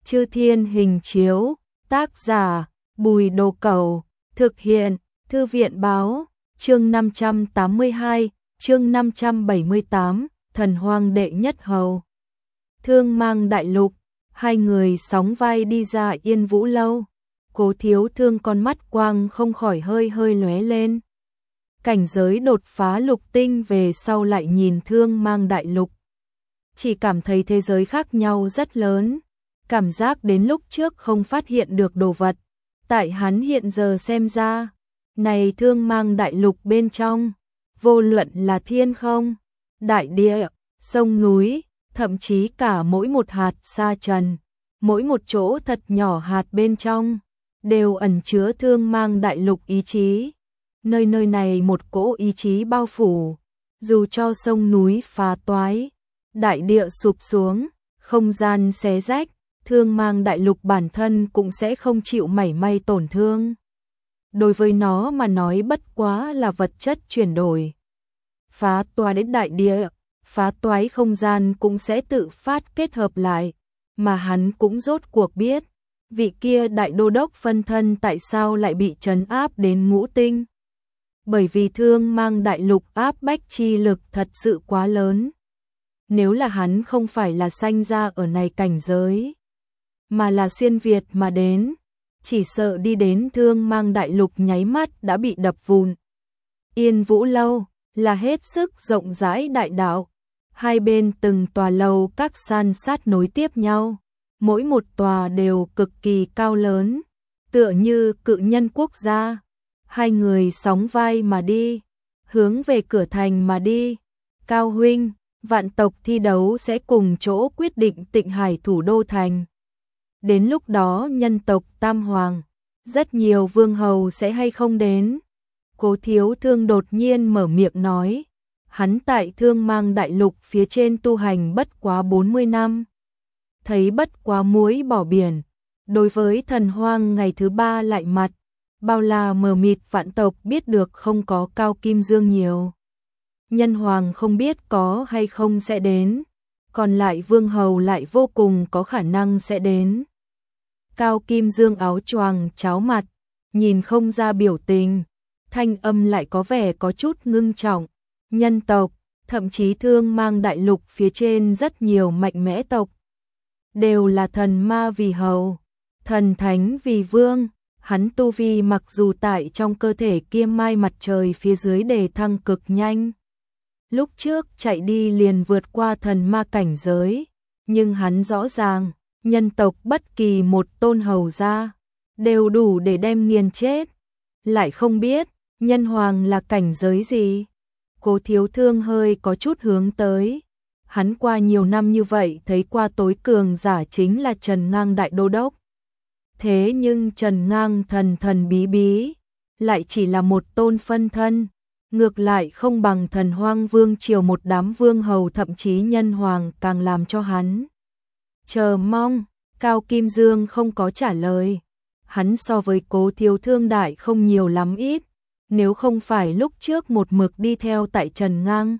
Chư Thiên Hình Chiếu, tác giả, Bùi Đồ Cẩu, thực hiện, Thư viện Báo, chương 582, chương 578, Thần Hoang Đệ Nhất Hầu. Thương Mang Đại Lục, hai người sóng vai đi ra Yên Vũ Lâu. Cố Thiếu Thương con mắt quang không khỏi hơi hơi lóe lên. Cảnh giới đột phá lục tinh về sau lại nhìn Thương Mang Đại Lục. Chỉ cảm thấy thế giới khác nhau rất lớn. Cảm giác đến lúc trước không phát hiện được đồ vật. Tại hắn hiện giờ xem ra, này Thương Mang Đại Lục bên trong, vô luận là thiên không, đại địa, sông núi, thậm chí cả mỗi một hạt sa trần, mỗi một chỗ thật nhỏ hạt bên trong, đều ẩn chứa Thương Mang Đại Lục ý chí. Nơi nơi này một cỗ ý chí bao phủ, dù cho sông núi phá toái, đại địa sụp xuống, không gian xé rách, Thương Mang Đại Lục bản thân cũng sẽ không chịu mảy may tổn thương. Đối với nó mà nói bất quá là vật chất chuyển đổi. Phá toái đến đại địa, phá toái không gian cũng sẽ tự phát kết hợp lại, mà hắn cũng rốt cuộc biết, vị kia đại đô đốc phân thân tại sao lại bị trấn áp đến ngũ tinh. Bởi vì Thương Mang Đại Lục áp bách chi lực thật sự quá lớn. Nếu là hắn không phải là sanh ra ở này cảnh giới, mà là xuyên Việt mà đến, chỉ sợ đi đến Thương Mang Đại Lục nháy mắt đã bị đập vụn. Yên Vũ Lâu là hết sức rộng rãi đại đạo, hai bên từng tòa lầu các san sát nối tiếp nhau, mỗi một tòa đều cực kỳ cao lớn, tựa như cự nhân quốc gia. Hai người sóng vai mà đi, hướng về cửa thành mà đi. Cao huynh, vạn tộc thi đấu sẽ cùng chỗ quyết định Tịnh Hải thủ đô thành. Đến lúc đó nhân tộc Tam Hoàng, rất nhiều vương hầu sẽ hay không đến. Cố Thiếu Thương đột nhiên mở miệng nói, hắn tại Thương Mang Đại Lục phía trên tu hành bất quá 40 năm. Thấy bất quá muối bỏ biển, đối với thần hoang ngày thứ ba lại mặt, bao là mờ mịt vạn tộc biết được không có Cao Kim Dương nhiều. Nhân hoàng không biết có hay không sẽ đến, còn lại vương hầu lại vô cùng có khả năng sẽ đến. Cao Kim Dương áo choàng cháo mặt, nhìn không ra biểu tình, thanh âm lại có vẻ có chút ngưng trọng. Nhân tộc, thậm chí Thương Mang Đại Lục phía trên rất nhiều mạnh mẽ tộc, đều là thần ma vì hầu, thần thánh vì vương. Hắn tu vi mặc dù tại trong cơ thể kia mai mặt trời phía dưới đề thăng cực nhanh. Lúc trước chạy đi liền vượt qua thần ma cảnh giới, nhưng hắn rõ ràng, nhân tộc bất kỳ một tôn hầu gia đều đủ để đem nghiền chết. Lại không biết, nhân hoàng là cảnh giới gì? Cố Thiếu Thương hơi có chút hướng tới. Hắn qua nhiều năm như vậy thấy qua tối cường giả chính là Trần Ngang Đại Đô Đốc. Thế nhưng Trần Ngang thần thần bí bí, lại chỉ là một tôn phân thân, ngược lại không bằng Thần Hoang Vương triều một đám vương hầu thậm chí nhân hoàng càng làm cho hắn chờ mong. Cao Kim Dương không có trả lời, hắn so với Cố Thiếu Thương đại không nhiều lắm ít, nếu không phải lúc trước một mực đi theo tại Trần Ngang,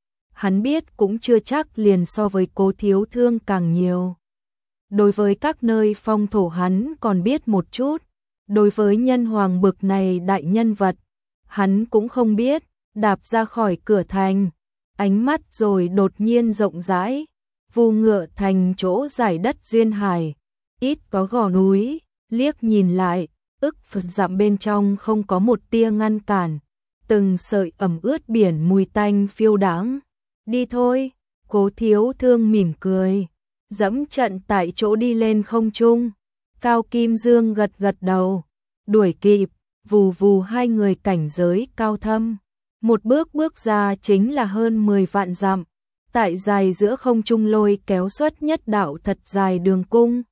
hắn biết cũng chưa chắc liền so với Cố Thiếu Thương càng nhiều. Đối với các nơi phong thổ hắn còn biết một chút, đối với nhân hoàng bực này đại nhân vật, hắn cũng không biết. Đạp ra khỏi cửa thành, ánh mắt rồi đột nhiên rộng rãi, vu ngựa thành chỗ giải đất duyên hải, ít có gò núi, liếc nhìn lại, ức phật dặm bên trong không có một tia ngăn cản, từng sợi ẩm ướt biển mùi tanh phiêu đãng. Đi thôi, Cố Thiếu Thương mỉm cười, dẫm trận tại chỗ đi lên không trung. Cao Kim Dương gật gật đầu, đuổi kịp, vù vù hai người cảnh giới cao thâm. Một bước bước ra chính là hơn 10 vạn dặm, tại dài giữa không trung lôi kéo xuất nhất đạo thật dài đường cung.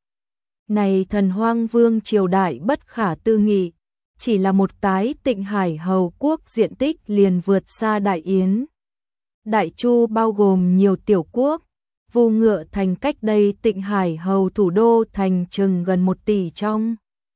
Này Thần Hoang Vương triều đại bất khả tư nghị, chỉ là một cái Tịnh Hải hầu quốc diện tích liền vượt xa Đại Yến. Đại Chu bao gồm nhiều tiểu quốc, vu ngựa thành cách đây Tịnh Hải hầu thủ đô thành chừng gần 1 tỷ trong.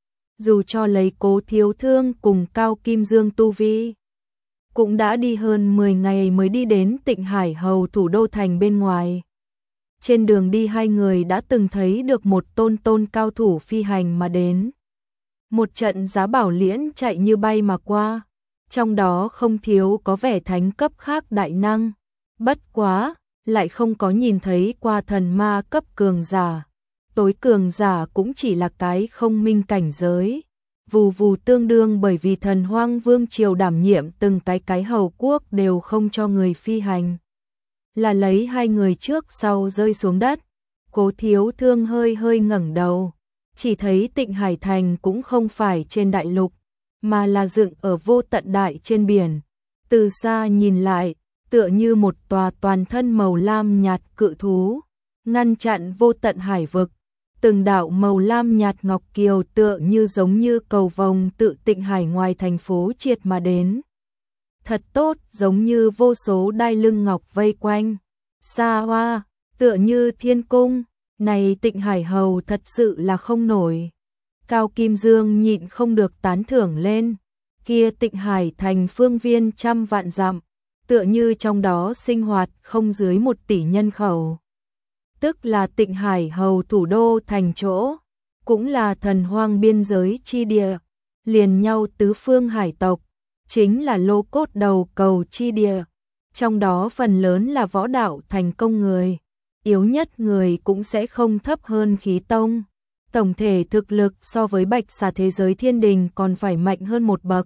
Dù cho lấy Cố Thiếu Thương cùng Cao Kim Dương tu vi, cũng đã đi hơn 10 ngày mới đi đến Tịnh Hải hầu thủ đô thành bên ngoài. Trên đường đi hai người đã từng thấy được một tôn cao thủ phi hành mà đến. Một trận giá bảo liễn chạy như bay mà qua, trong đó không thiếu có vẻ thánh cấp khác đại năng. Bất quá, lại không có nhìn thấy qua thần ma cấp cường giả. Tối cường giả cũng chỉ là cái không minh cảnh giới. Vù vù tương đương, bởi vì Thần Hoang Vương triều đảm nhiệm từng cái hầu quốc đều không cho người phi hành. Là lấy hai người trước sau rơi xuống đất. Cố Thiếu Thương hơi ngẩng đầu, chỉ thấy Tịnh Hải Thành cũng không phải trên đại lục, mà là dựng ở vô tận đại trên biển. Từ xa nhìn lại, tựa như một tòa toàn thân màu lam nhạt cự thú, ngăn chặn vô tận hải vực. Từng đạo màu lam nhạt ngọc kiều tựa như giống như cầu vồng tự Tịnh Hải ngoài thành phố triệt mà đến. Thật tốt, giống như vô số đai lưng ngọc vây quanh. Xa hoa, tựa như thiên cung, này Tịnh Hải hầu thật sự là không nổi. Cao Kim Dương nhịn không được tán thưởng lên. Kia Tịnh Hải thành phương viên trăm vạn dặm, tựa như trong đó sinh hoạt không dưới 1 tỷ nhân khẩu. Tức là Tịnh Hải hầu thủ đô thành chỗ, cũng là thần hoang biên giới chi địa, liền nhau tứ phương hải tộc, chính là lô cốt đầu cầu chi địa. Trong đó phần lớn là võ đạo thành công người, yếu nhất người cũng sẽ không thấp hơn khí tông. Tổng thể thực lực so với bạch xà thế giới thiên đình còn phải mạnh hơn một bậc.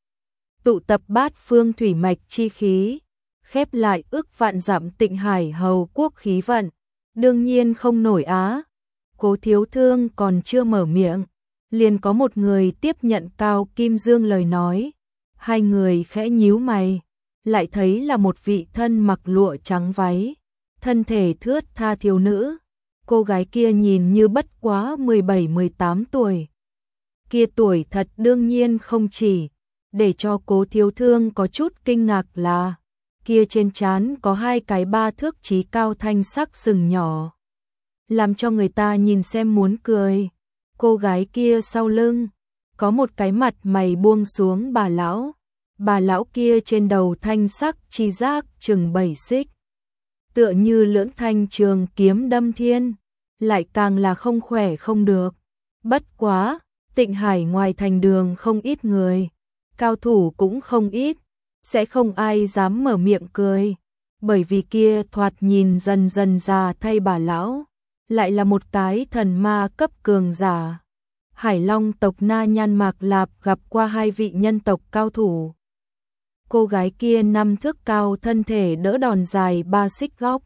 Tụ tập bát phương thủy mạch chi khí, khép lại ước vạn dặm Tịnh Hải hầu quốc khí vận, đương nhiên không nổi á. Cố Thiếu Thương còn chưa mở miệng, liền có một người tiếp nhận Cao Kim Dương lời nói. Hai người khẽ nhíu mày, lại thấy là một vị thân mặc lụa trắng váy, thân thể thướt tha thiếu nữ. Cô gái kia nhìn như bất quá 17-18 tuổi. Kia tuổi thật đương nhiên không chỉ, để cho Cố Thiếu Thương có chút kinh ngạc là kia trên trán có 2 cái 3 thước chí cao thanh sắc sừng nhỏ, làm cho người ta nhìn xem muốn cười. Cô gái kia sau lưng có một cái mặt mày buông xuống bà lão kia trên đầu thanh sắc chi giác chừng 7 xích, tựa như lưỡng thanh trường kiếm đâm thiên, lại càng là không khỏe không được. Bất quá, Tịnh Hải ngoài thành đường không ít người, cao thủ cũng không ít, sẽ không ai dám mở miệng cười, bởi vì kia thoạt nhìn dần dần già thay bà lão, lại là một cái thần ma cấp cường giả. Hải Long tộc Na Nhan Mạc Lạp gặp qua 2 vị nhân tộc cao thủ. Cô gái kia 5 thước cao, thân thể đỡ đòn dài 3 xích góc,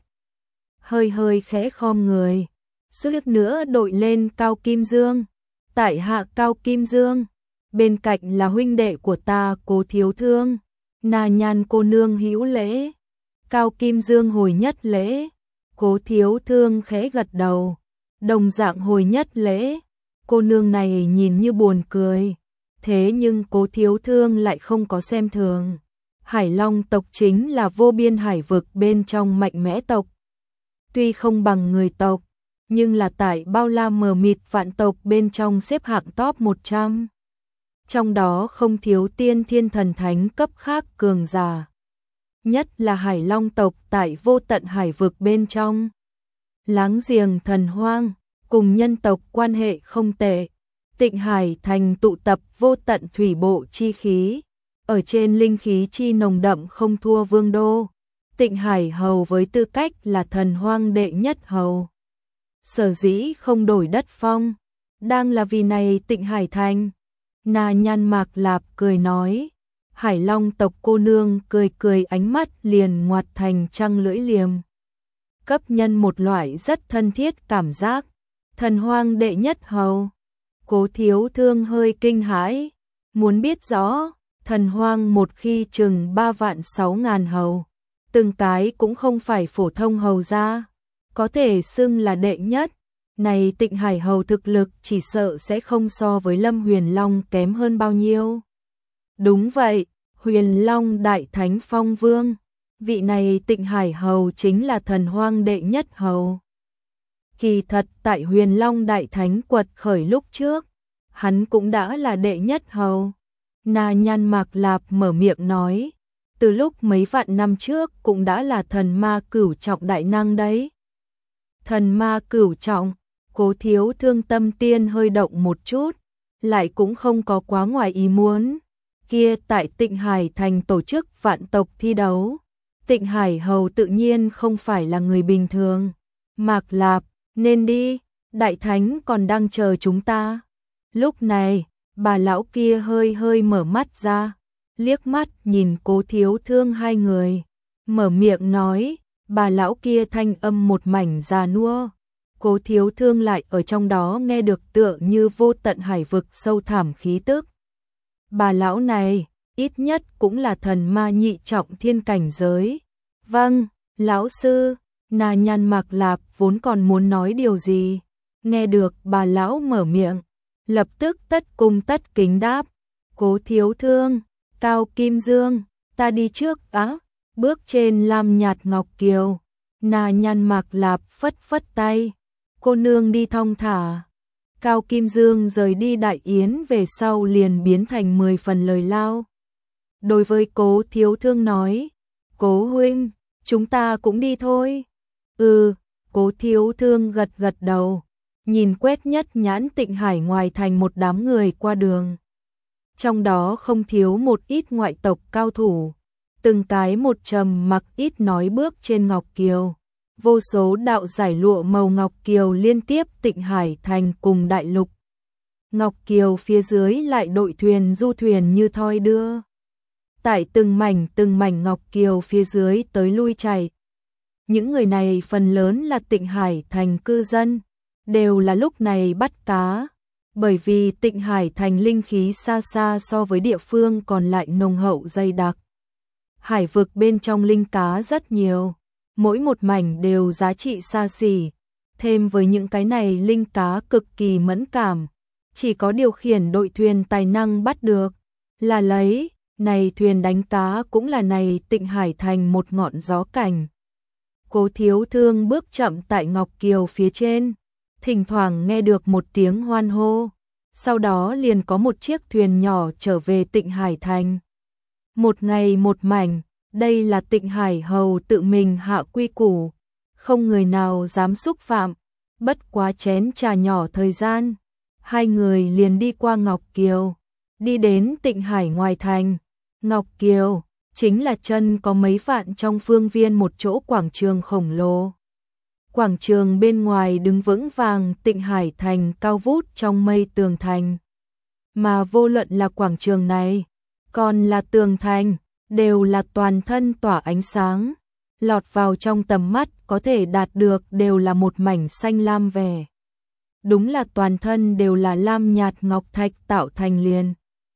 hơi khẽ khom người, suýt nữa đội lên Cao Kim Dương. Tại hạ Cao Kim Dương, bên cạnh là huynh đệ của ta Cố Thiếu Thương. Na Nhan cô nương hữu lễ. Cao Kim Dương hồi nhất lễ. Cố Thiếu Thương khẽ gật đầu, đồng dạng hồi nhất lễ. Cô nương này nhìn như buồn cười, thế nhưng Cố Thiếu Thương lại không có xem thường. Hải Long tộc chính là vô biên hải vực bên trong mạnh mẽ tộc. Tuy không bằng người tộc, nhưng là tại bao la mờ mịt vạn tộc bên trong xếp hạng top 100. Trong đó không thiếu tiên thiên thần thánh cấp khác cường giả. Nhất là Hải Long tộc tại vô tận hải vực bên trong. Láng giềng thần hoang, cùng nhân tộc quan hệ không tệ. Tịnh Hải thành tụ tập vô tận thủy bộ chi khí, ở trên linh khí chi nồng đậm không thua vương đô. Tịnh Hải hầu với tư cách là thần hoang đệ nhất hầu, sở dĩ không đổi đất phong, đang là vì này Tịnh Hải thành. Na Nhan Mạc Lạp cười nói. Hải Long tộc cô nương cười ánh mắt liền ngoặt thành trăng lưỡi liềm, cấp nhân một loại rất thân thiết cảm giác. Thần hoang đệ nhất hầu. Cố Thiếu Thương hơi kinh hãi, muốn biết rõ, thần hoang một khi chừng 3.600.000 hầu, từng cái cũng không phải phổ thông hầu gia, có thể xưng là đệ nhất. Này Tịnh Hải hầu thực lực chỉ sợ sẽ không so với Lâm Huyền Long kém hơn bao nhiêu. Đúng vậy, Huyền Long đại thánh phong vương, vị này Tịnh Hải hầu chính là thần hoang đệ nhất hầu. Kỳ thật tại Huyền Long đại thánh quật khởi lúc trước, hắn cũng đã là đệ nhất hầu. Na Nhan Mạc Lạp mở miệng nói, từ lúc mấy vạn năm trước cũng đã là thần ma cửu trọng đại năng đấy. thần ma cửu trọng. Cố Thiếu Thương tâm tiên hơi động một chút, lại cũng không có quá ngoài ý muốn. Kia tại Tịnh Hải Thành tổ chức vạn tộc thi đấu. Tịnh Hải Hầu tự nhiên không phải là người bình thường. Mạc Lạp, nên đi, Đại Thánh còn đang chờ chúng ta. Lúc này, bà lão kia hơi hơi mở mắt ra, liếc mắt nhìn Cố Thiếu Thương hai người, mở miệng nói, bà lão kia thanh âm một mảnh già nua. Cố Thiếu Thương lại ở trong đó nghe được tựa như vô tận hải vực sâu thẳm khí tức. Bà lão này, ít nhất cũng là thần ma nhị trọng thiên cảnh giới. Vâng, lão sư. Na Nhan Mạc Lạp vốn còn muốn nói điều gì, nghe được bà lão mở miệng, lập tức tất cung tất kính đáp, Cố Thiếu Thương, Cao Kim Dương, ta đi trước á. Bước trên lam nhạt ngọc kiều, Na Nhan Mạc Lạp phất phất tay, cô nương đi thong thả. Cao Kim Dương rời đi đại yến về sau liền biến thành 10 phần lời lao. Đối với Cố Thiếu Thương nói, Cố huynh, chúng ta cũng đi thôi. Cố Thiếu Thương gật gật đầu, nhìn quét nhất nhãn Tịnh Hải ngoài thành một đám người qua đường. Trong đó không thiếu một ít ngoại tộc cao thủ, từng cái một trầm mặc ít nói bước trên ngọc kiều. Vô số đạo giải lụa màu ngọc kiều liên tiếp Tịnh Hải Thành cùng đại lục. Ngọc kiều phía dưới lại đội thuyền du thuyền như thoi đưa. Tại từng mảnh ngọc kiều phía dưới tới lui chạy. Những người này phần lớn là Tịnh Hải Thành cư dân, đều là lúc này bắt cá, bởi vì Tịnh Hải Thành linh khí xa xa so với địa phương còn lại nồng hậu dày đặc. Hải vực bên trong linh cá rất nhiều, mỗi một mảnh đều giá trị xa xỉ, thêm với những cái này linh cá cực kỳ mẫn cảm, chỉ có điều khiển đội thuyền tài năng bắt được, là lấy, này thuyền đánh cá cũng là này Tịnh Hải Thành một ngọn gió cảnh. Cố Thiếu Thương bước chậm tại Ngọc Kiều phía trên, thỉnh thoảng nghe được một tiếng hoan hô, sau đó liền có một chiếc thuyền nhỏ trở về Tịnh Hải Thành. Một ngày một mảnh, đây là Tịnh Hải Hầu tự mình hạ quy củ, không người nào dám xúc phạm, bất quá chén trà nhỏ thời gian, hai người liền đi qua Ngọc Kiều, đi đến Tịnh Hải ngoài thành. Ngọc Kiều chính là chân có mấy vạn trong phương viên một chỗ quảng trường khổng lồ. Quảng trường bên ngoài đứng vững vàng Tịnh Hải Thành cao vút trong mây tường thành. Mà vô luận là quảng trường này, còn là tường thành, đều là toàn thân tỏa ánh sáng. Lọt vào trong tầm mắt có thể đạt được đều là một mảnh xanh lam vẻ. Đúng là toàn thân đều là lam nhạt ngọc thạch tạo thành liền.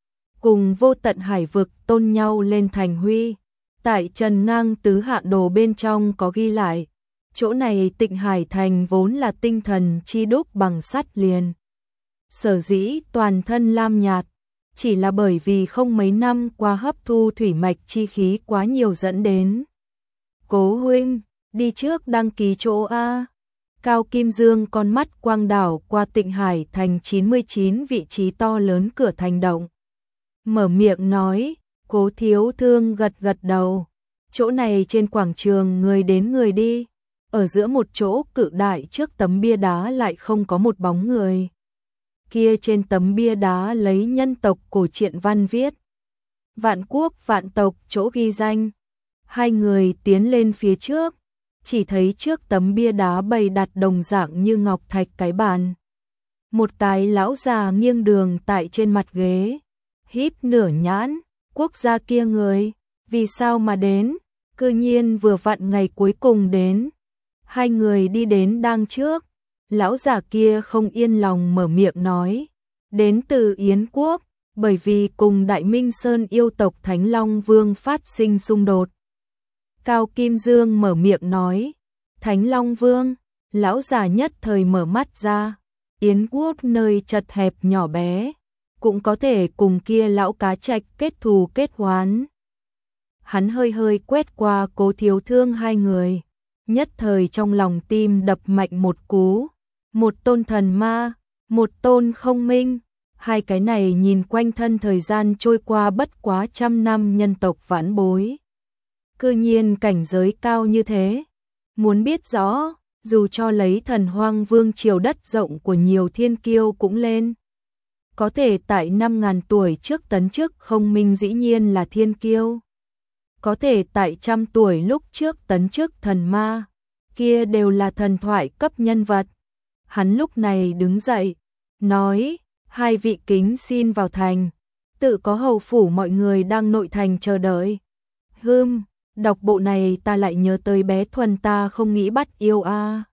Cùng vô tận hải vực tôn nhau lên thành huy. Tại Trần Ngang Tứ Hạ Đồ bên trong có ghi lại, chỗ này Tịnh Hải Thành vốn là tinh thần chi đúc bằng sắt liền. Sở dĩ toàn thân lam nhạt, chỉ là bởi vì không mấy năm qua hấp thu thủy mạch chi khí quá nhiều dẫn đến. Cố huynh, đi trước đăng ký chỗ A. Cao Kim Dương con mắt quang đảo qua Tịnh Hải Thành 99 vị trí to lớn cửa thành động. Mở miệng nói, Cố Thiếu Thương gật gật đầu. Chỗ này trên quảng trường người đến người đi. Ở giữa một chỗ cự đại trước tấm bia đá lại không có một bóng người. Kia trên tấm bia đá lấy nhân tộc cổ truyện văn viết. Vạn quốc vạn tộc chỗ ghi danh. Hai người tiến lên phía trước. Chỉ thấy trước tấm bia đá bày đặt đồng dạng như ngọc thạch cái bàn. Một cái lão già nghiêng đường tại trên mặt ghế. Híp nửa nhãn, quốc gia kia người, vì sao mà đến, cư nhiên vừa vặn ngày cuối cùng đến. Hai người đi đến đang trước, lão già kia không yên lòng mở miệng nói, đến từ Yến Quốc, bởi vì cùng Đại Minh Sơn yêu tộc Thánh Long Vương phát sinh xung đột. Cao Kim Dương mở miệng nói, Thánh Long Vương, lão già nhất thời mở mắt ra, Yến Quốc nơi chật hẹp nhỏ bé, cũng có thể cùng kia lão cá trạch kết thù kết oán. Hắn hơi hơi quét qua Cố Thiếu Thương hai người, nhất thời trong lòng tim đập mạnh một cú, một tôn thần ma, một tôn không minh, hai cái này nhìn quanh thân thời gian trôi qua bất quá trăm năm nhân tộc vãn bối. Cư nhiên cảnh giới cao như thế, muốn biết rõ, dù cho lấy Thần Hoang Vương triều đất rộng của nhiều thiên kiêu cũng lên. Có thể tại 5.000 tuổi trước tấn chức Không Minh dĩ nhiên là thiên kiêu. Có thể tại 100 tuổi lúc trước tấn chức thần ma, kia đều là thần thoại cấp nhân vật. Hắn lúc này đứng dậy, nói, hai vị kính xin vào thành, tự có hầu phủ mọi người đang nội thành chờ đợi. Đọc bộ này ta lại nhớ tới bé Thuần ta không nghĩ bắt yêu a.